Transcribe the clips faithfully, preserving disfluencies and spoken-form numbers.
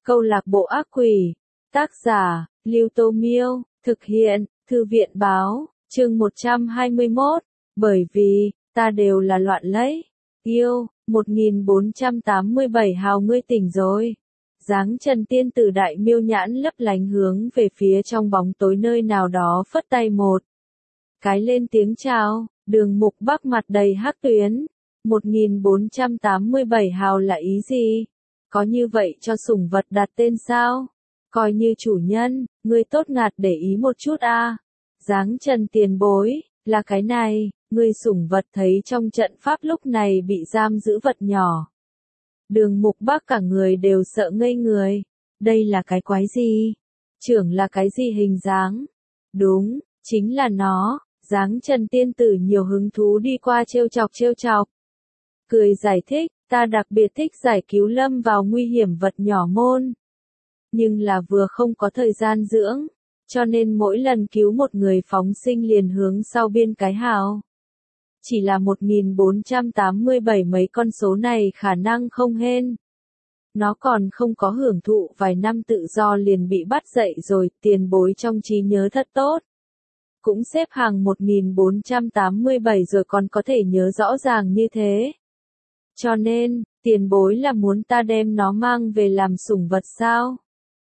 Câu lạc bộ ác quỷ. Tác giả, Lưu Tô Miêu. Thực hiện, Thư viện Báo. Chương một trăm hai mươi mốt. Bởi vì, ta đều là loạn lấy. Yêu, một nghìn bốn trăm tám mươi bảy hào ngươi tỉnh rồi. Dáng Trần Tiên Tử đại miêu nhãn lấp lánh hướng về phía trong bóng tối nơi nào đó phất tay một cái lên tiếng chào. Đường Mục Bắc mặt đầy hắc tuyến. một nghìn bốn trăm tám mươi bảy hào là ý gì? Có như vậy cho sủng vật đặt tên sao? Coi như chủ nhân, ngươi tốt ngạt để ý một chút a. À. Dáng Trần tiền bối, là cái này, ngươi sủng vật thấy trong trận pháp lúc này bị giam giữ vật nhỏ. Đường Mục Bắc cả người đều sợ ngây người. Đây là cái quái gì? Trưởng là cái gì hình dáng? Đúng, chính là nó. Dáng Trần Tiên Tử nhiều hứng thú đi qua trêu chọc trêu chọc. Cười giải thích, ta đặc biệt thích giải cứu lâm vào nguy hiểm vật nhỏ môn. Nhưng là vừa không có thời gian dưỡng, cho nên mỗi lần cứu một người phóng sinh liền hướng sau biên cái hào. Chỉ là một nghìn bốn trăm tám mươi bảy mấy con số này khả năng không hên. Nó còn không có hưởng thụ vài năm tự do liền bị bắt dậy rồi, tiền bối trong trí nhớ thật tốt. Cũng xếp hàng một nghìn bốn trăm tám mươi bảy rồi còn có thể nhớ rõ ràng như thế. Cho nên, tiền bối là muốn ta đem nó mang về làm sủng vật sao?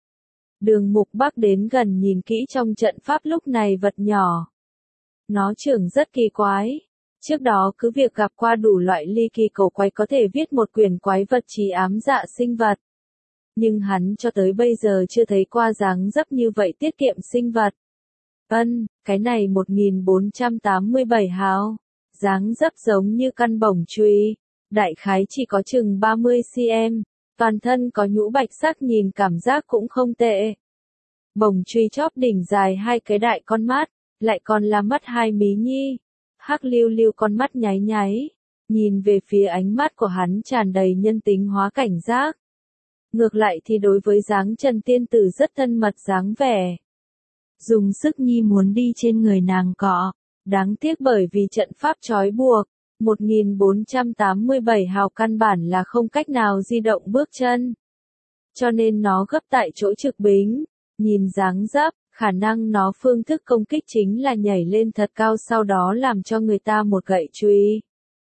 Đường Mục Bắc đến gần nhìn kỹ trong trận pháp lúc này vật nhỏ. Nó trưởng rất kỳ quái. Trước đó cứ việc gặp qua đủ loại ly kỳ cổ quái có thể viết một quyển quái vật trí ám dạ sinh vật. Nhưng hắn cho tới bây giờ chưa thấy qua dáng dấp như vậy tiết kiệm sinh vật. Ân, cái này một nghìn bốn trăm tám mươi bảy hào. Dáng dấp giống như căn bổng chùy. Đại khái chỉ có chừng ba mươi xăng-ti-mét, toàn thân có nhũ bạch sắc nhìn cảm giác cũng không tệ. Bồng truy chóp đỉnh dài hai cái đại con mắt, lại còn là mắt hai mí nhi. Hắc lưu lưu con mắt nháy nháy, nhìn về phía ánh mắt của hắn tràn đầy nhân tính hóa cảnh giác. Ngược lại thì đối với dáng Trần Tiên Tử rất thân mật dáng vẻ. Dùng sức nhi muốn đi trên người nàng cọ, đáng tiếc bởi vì trận pháp trói buộc. một nghìn bốn trăm tám mươi bảy hào căn bản là không cách nào di động bước chân. Cho nên nó gấp tại chỗ trực bính, nhìn dáng dấp, khả năng nó phương thức công kích chính là nhảy lên thật cao sau đó làm cho người ta một gậy chùy.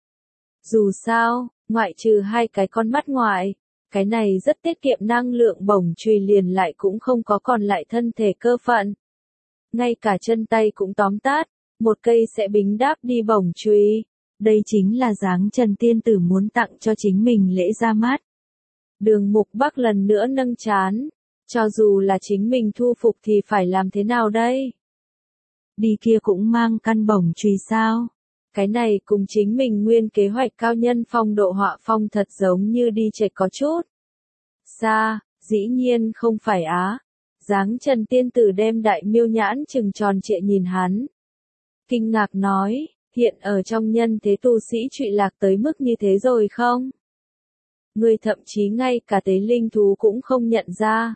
Dù sao, ngoại trừ hai cái con mắt ngoại, cái này rất tiết kiệm năng lượng bổng chùy liền lại cũng không có còn lại thân thể cơ phận. Ngay cả chân tay cũng tóm tát, một cây sẽ bính đáp đi bổng chùy. Đây chính là dáng Trần Tiên Tử muốn tặng cho chính mình lễ ra mắt. Đường Mục Bắc lần nữa nâng trán. Cho dù là chính mình thu phục thì phải làm thế nào đây? Đi kia cũng mang căn bổng chùy sao? Cái này cùng chính mình nguyên kế hoạch cao nhân phong độ họa phong thật giống như đi chệch có chút. Xa, dĩ nhiên không phải á. Dáng Trần Tiên Tử đem đại miêu nhãn trừng tròn trịa nhìn hắn. Kinh ngạc nói. Hiện ở trong nhân thế tu sĩ trụy lạc tới mức như thế rồi không? Ngươi thậm chí ngay cả tế linh thú cũng không nhận ra.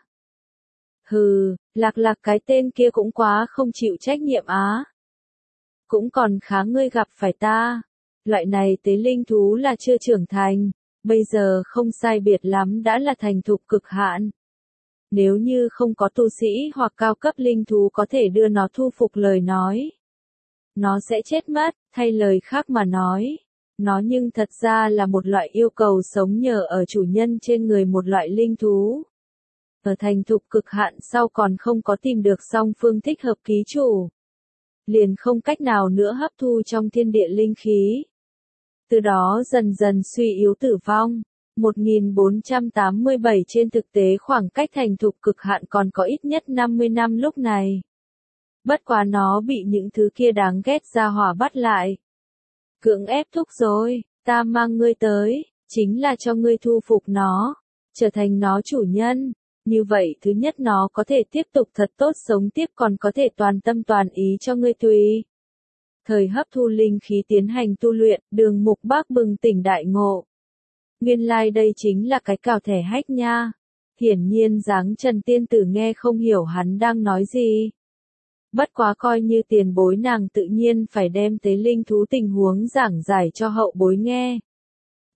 Hừ, lạc lạc cái tên kia cũng quá không chịu trách nhiệm á. Cũng còn khá ngươi gặp phải ta. Loại này tế linh thú là chưa trưởng thành, bây giờ không sai biệt lắm đã là thành thục cực hạn. Nếu như không có tu sĩ hoặc cao cấp linh thú có thể đưa nó thu phục lời nói. Nó sẽ chết mất, thay lời khác mà nói. Nó nhưng thật ra là một loại yêu cầu sống nhờ ở chủ nhân trên người một loại linh thú. Ở thành thục cực hạn sau còn không có tìm được song phương thích hợp ký chủ. Liền không cách nào nữa hấp thu trong thiên địa linh khí. Từ đó dần dần suy yếu tử vong. một nghìn bốn trăm tám mươi bảy trên thực tế khoảng cách thành thục cực hạn còn có ít nhất năm mươi năm lúc này. Bất quá nó bị những thứ kia đáng ghét ra hỏa bắt lại. Cưỡng ép thúc rồi, ta mang ngươi tới, chính là cho ngươi thu phục nó, trở thành nó chủ nhân. Như vậy thứ nhất nó có thể tiếp tục thật tốt sống tiếp còn có thể toàn tâm toàn ý cho ngươi tùy. Thời hấp thu linh khí tiến hành tu luyện, Đường Mục Bắc bừng tỉnh đại ngộ. Nguyên lai like đây chính là cái cào thẻ hách nha. Hiển nhiên dáng Trần Tiên Tử nghe không hiểu hắn đang nói gì. Bất quá coi như tiền bối nàng tự nhiên phải đem tế linh thú tình huống giảng giải cho hậu bối nghe.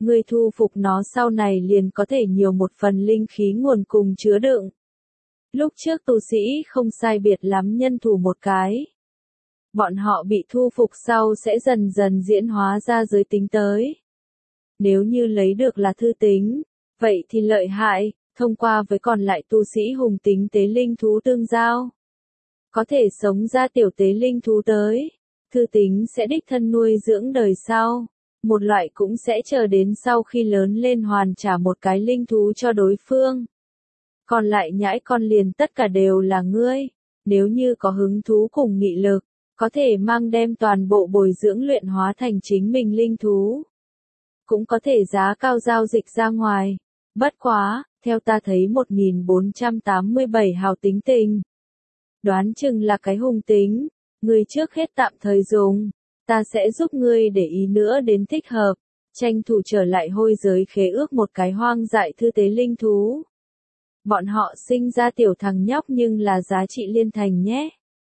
ngươi thu phục nó sau này liền có thể nhiều một phần linh khí nguồn cùng chứa đựng. Lúc trước tu sĩ không sai biệt lắm nhân thủ một cái. Bọn họ bị thu phục sau sẽ dần dần diễn hóa ra giới tính tới. Nếu như lấy được là thư tính, vậy thì lợi hại, thông qua với còn lại tu sĩ hùng tính tế linh thú tương giao. Có thể sống ra tiểu tế linh thú tới, thư tính sẽ đích thân nuôi dưỡng đời sau. Một loại cũng sẽ chờ đến sau khi lớn lên hoàn trả một cái linh thú cho đối phương. Còn lại nhãi con liền tất cả đều là ngươi, nếu như có hứng thú cùng nghị lực, có thể mang đem toàn bộ bồi dưỡng luyện hóa thành chính mình linh thú. Cũng có thể giá cao giao dịch ra ngoài. Bất quá, theo ta thấy một nghìn bốn trăm tám mươi bảy hào tính tình. Đoán chừng là cái hung tính, ngươi trước hết tạm thời dùng, ta sẽ giúp ngươi để ý nữa đến thích hợp, tranh thủ trở lại hôi giới khế ước một cái hoang dại thư tế linh thú. Bọn họ sinh ra tiểu thằng nhóc nhưng là giá trị liên thành nhé.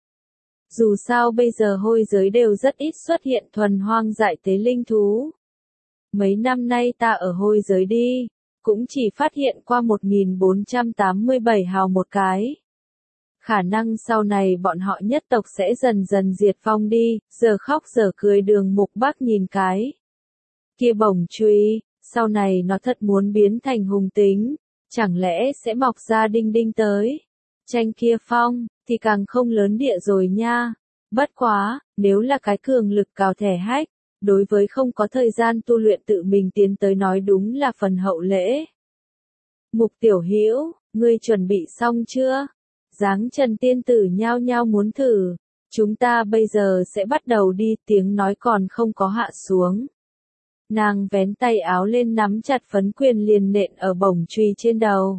Dù sao bây giờ hôi giới đều rất ít xuất hiện thuần hoang dại tế linh thú. Mấy năm nay ta ở hôi giới đi, cũng chỉ phát hiện qua một nghìn bốn trăm tám mươi bảy hào một cái. Khả năng sau này bọn họ nhất tộc sẽ dần dần diệt vong đi, giờ khóc giờ cười Đường Mục Bắc nhìn cái. Kia bổng truy, sau này nó thật muốn biến thành hùng tính, chẳng lẽ sẽ mọc ra đinh đinh tới. Tranh kia phong, thì càng không lớn địa rồi nha. Bất quá, nếu là cái cường lực cào thẻ hách, đối với không có thời gian tu luyện tự mình tiến tới nói đúng là phần hậu lễ. Mục Tiểu Hữu, ngươi chuẩn bị xong chưa? Dáng Trần tiên tử nhao nhao muốn thử. Chúng ta bây giờ sẽ bắt đầu đi, tiếng nói còn không có hạ xuống. Nàng vén tay áo lên nắm chặt phấn quyền liền nện ở bổng chùy trên đầu.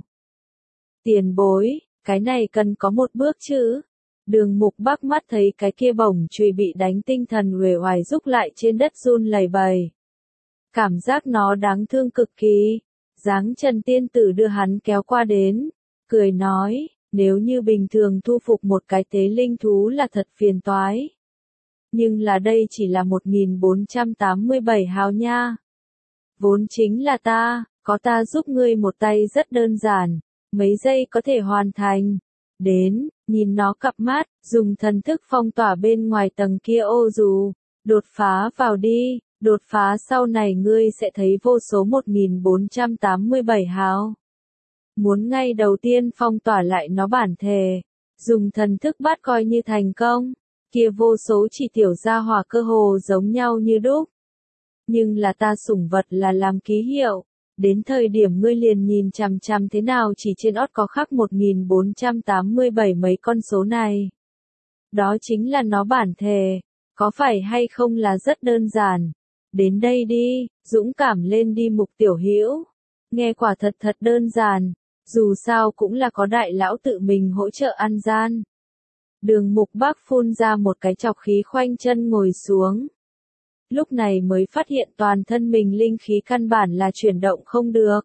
Tiền bối, cái này cần có một bước chứ. Đường Mục Bắc mắt thấy cái kia bổng chùy bị đánh tinh thần uể oải rúc lại trên đất run lẩy bẩy. Cảm giác nó đáng thương cực kỳ. Dáng Trần tiên tử đưa hắn kéo qua đến, cười nói, nếu như bình thường thu phục một cái tế linh thú là thật phiền toái. Nhưng là đây chỉ là một nghìn bốn trăm tám mươi bảy hào nha. Vốn chính là ta, có ta giúp ngươi một tay rất đơn giản, mấy giây có thể hoàn thành. Đến, nhìn nó cặp mắt, dùng thần thức phong tỏa bên ngoài tầng kia ô dù, đột phá vào đi, đột phá sau này ngươi sẽ thấy vô số một nghìn bốn trăm tám mươi bảy hào. Muốn ngay đầu tiên phong tỏa lại nó bản thể, dùng thần thức bắt coi như thành công, kia vô số chỉ tiểu gia hỏa cơ hồ giống nhau như đúc. Nhưng là ta sủng vật là làm ký hiệu, đến thời điểm ngươi liền nhìn chằm chằm thế nào chỉ trên ót có khắc một nghìn bốn trăm tám mươi bảy mấy con số này. Đó chính là nó bản thể, có phải hay không là rất đơn giản. Đến đây đi, dũng cảm lên đi Mục Tiểu Hữu. Nghe quả thật thật đơn giản, dù sao cũng là có đại lão tự mình hỗ trợ ăn gian. Đường Mục Bắc phun ra một cái chọc khí khoanh chân ngồi xuống. Lúc này mới phát hiện toàn thân mình linh khí căn bản là chuyển động không được.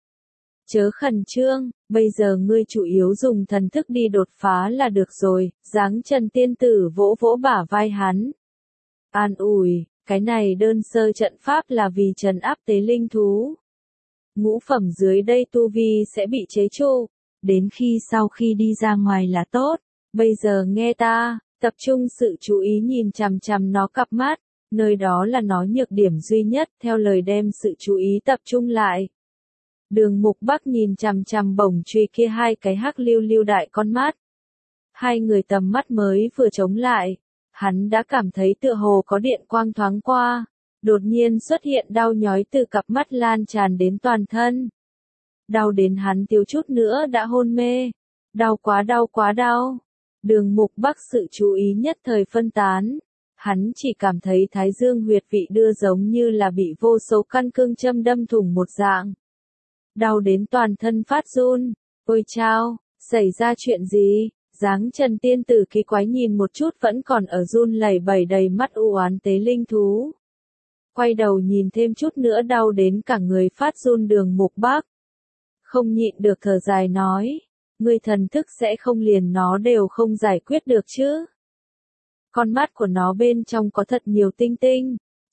Chớ khẩn trương, bây giờ ngươi chủ yếu dùng thần thức đi đột phá là được rồi, dáng Trần tiên tử vỗ vỗ bả vai hắn. An ủi, cái này đơn sơ trận pháp là vì trấn áp tế linh thú. Ngũ phẩm dưới đây tu vi sẽ bị chế trụ, đến khi sau khi đi ra ngoài là tốt. Bây giờ nghe ta, tập trung sự chú ý nhìn chằm chằm nó cặp mắt, nơi đó là nó nhược điểm duy nhất, theo lời đem sự chú ý tập trung lại. Đường Mục Bắc nhìn chằm chằm bổng chùy kia hai cái hắc lưu lưu đại con mắt. Hai người tầm mắt mới vừa chống lại, hắn đã cảm thấy tựa hồ có điện quang thoáng qua, đột nhiên xuất hiện đau nhói từ cặp mắt lan tràn đến toàn thân. Đau đến hắn thiếu chút nữa đã hôn mê. Đau quá đau quá đau. Đường Mục Bắc sự chú ý nhất thời phân tán. Hắn chỉ cảm thấy thái dương huyệt vị đưa giống như là bị vô số căn cương châm đâm thủng một dạng. Đau đến toàn thân phát run. Ôi chao, xảy ra chuyện gì? Dáng Trần tiên tử kỳ quái nhìn một chút vẫn còn ở run lẩy bẩy đầy mắt u oán tế linh thú. Quay đầu nhìn thêm chút nữa đau đến cả người phát run Đường Mục Bắc. Không nhịn được thở dài nói, ngươi thần thức sẽ không liền nó đều không giải quyết được chứ. Con mắt của nó bên trong có thật nhiều tinh tinh,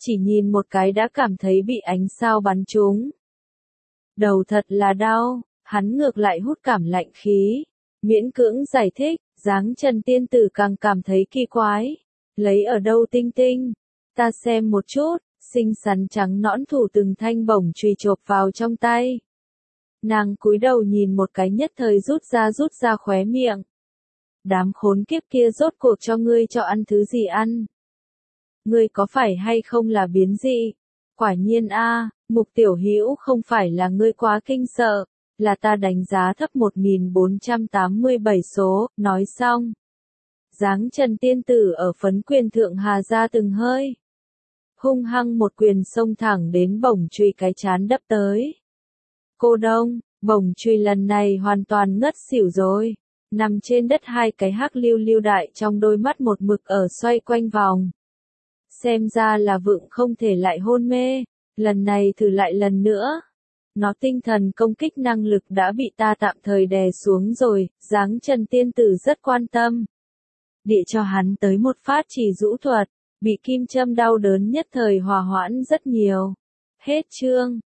chỉ nhìn một cái đã cảm thấy bị ánh sao bắn trúng. Đầu thật là đau, hắn ngược lại hút cảm lạnh khí, miễn cưỡng giải thích, dáng Trần tiên tử càng cảm thấy kỳ quái. Lấy ở đâu tinh tinh? Ta xem một chút, xinh xắn trắng nõn thủ từng thanh bổng chùy chộp vào trong tay. Nàng cúi đầu nhìn một cái nhất thời rút ra rút ra khóe miệng. Đám khốn kiếp kia rốt cuộc cho ngươi cho ăn thứ gì ăn? Ngươi có phải hay không là biến dị? Quả nhiên a, Mục Tiểu Hữu không phải là ngươi quá kinh sợ, là ta đánh giá thấp một nghìn bốn trăm tám mươi bảy số, nói xong. Dáng Trần tiên tử ở phấn quyền thượng hà ra từng hơi. Hung hăng một quyền xông thẳng đến bổng chùy cái chán đập tới. Cô đông, bổng chùy lần này hoàn toàn ngất xỉu rồi. Nằm trên đất hai cái hắc lưu lưu đại trong đôi mắt một mực ở xoay quanh vòng. Xem ra là vượng không thể lại hôn mê, lần này thử lại lần nữa. Nó tinh thần công kích năng lực đã bị ta tạm thời đè xuống rồi, dáng Trần tiên tử rất quan tâm. Địa cho hắn tới một phát chỉ rũ thuật, bị kim châm đau đớn nhất thời hòa hoãn rất nhiều. Hết chương.